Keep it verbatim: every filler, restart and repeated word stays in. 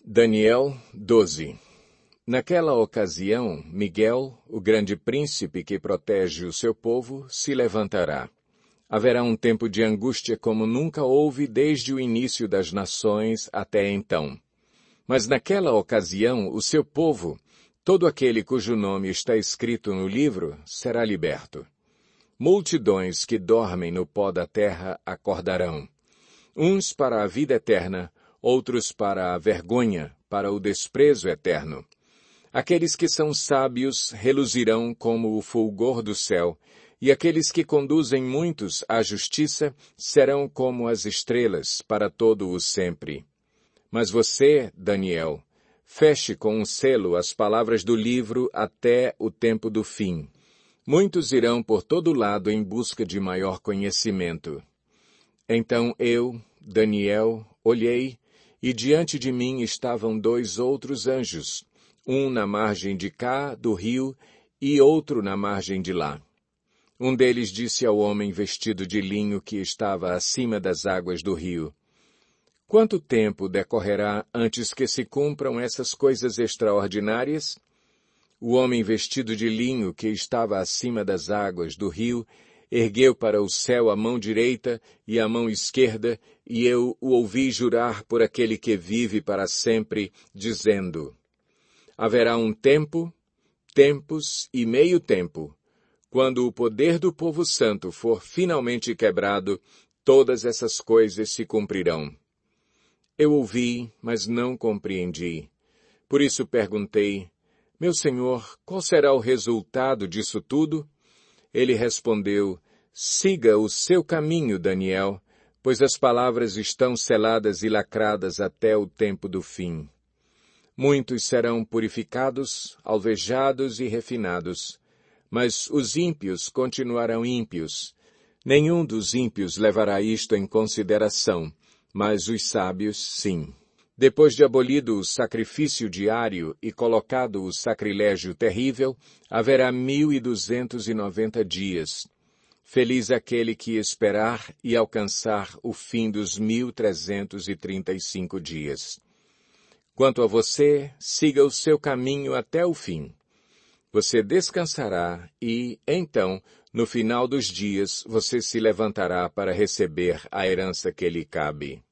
Daniel doze. Naquela ocasião, Miguel, o grande príncipe que protege o seu povo, se levantará. Haverá um tempo de angústia como nunca houve desde o início das nações até então. Mas naquela ocasião, o seu povo, todo aquele cujo nome está escrito no livro, será liberto. Multidões que dormem no pó da terra acordarão. Uns para a vida eterna, outros para a vergonha, para o desprezo eterno. Aqueles que são sábios reluzirão como o fulgor do céu, e aqueles que conduzem muitos à justiça serão como as estrelas para todo o sempre. Mas você, Daniel, feche com um selo as palavras do livro até o tempo do fim. Muitos irão por todo lado em busca de maior conhecimento. Então eu, Daniel, olhei, e diante de mim estavam dois outros anjos, um na margem de cá do rio e outro na margem de lá. Um deles disse ao homem vestido de linho que estava acima das águas do rio: Quanto tempo decorrerá antes que se cumpram essas coisas extraordinárias? O homem vestido de linho que estava acima das águas do rio ergueu para o céu a mão direita e a mão esquerda, e eu o ouvi jurar por aquele que vive para sempre, dizendo: Haverá um tempo, tempos e meio tempo. Quando o poder do povo santo for finalmente quebrado, todas essas coisas se cumprirão. Eu ouvi, mas não compreendi. Por isso perguntei: Meu senhor, qual será o resultado disso tudo? Ele respondeu: Siga o seu caminho, Daniel, pois as palavras estão seladas e lacradas até o tempo do fim. Muitos serão purificados, alvejados e refinados, mas os ímpios continuarão ímpios. Nenhum dos ímpios levará isto em consideração, mas os sábios, sim. Depois de abolido o sacrifício diário e colocado o sacrilégio terrível, haverá mil e duzentos e noventa dias. Feliz aquele que esperar e alcançar o fim dos mil trezentos e trinta e cinco dias. Quanto a você, siga o seu caminho até o fim. Você descansará e, então, no final dos dias, você se levantará para receber a herança que lhe cabe.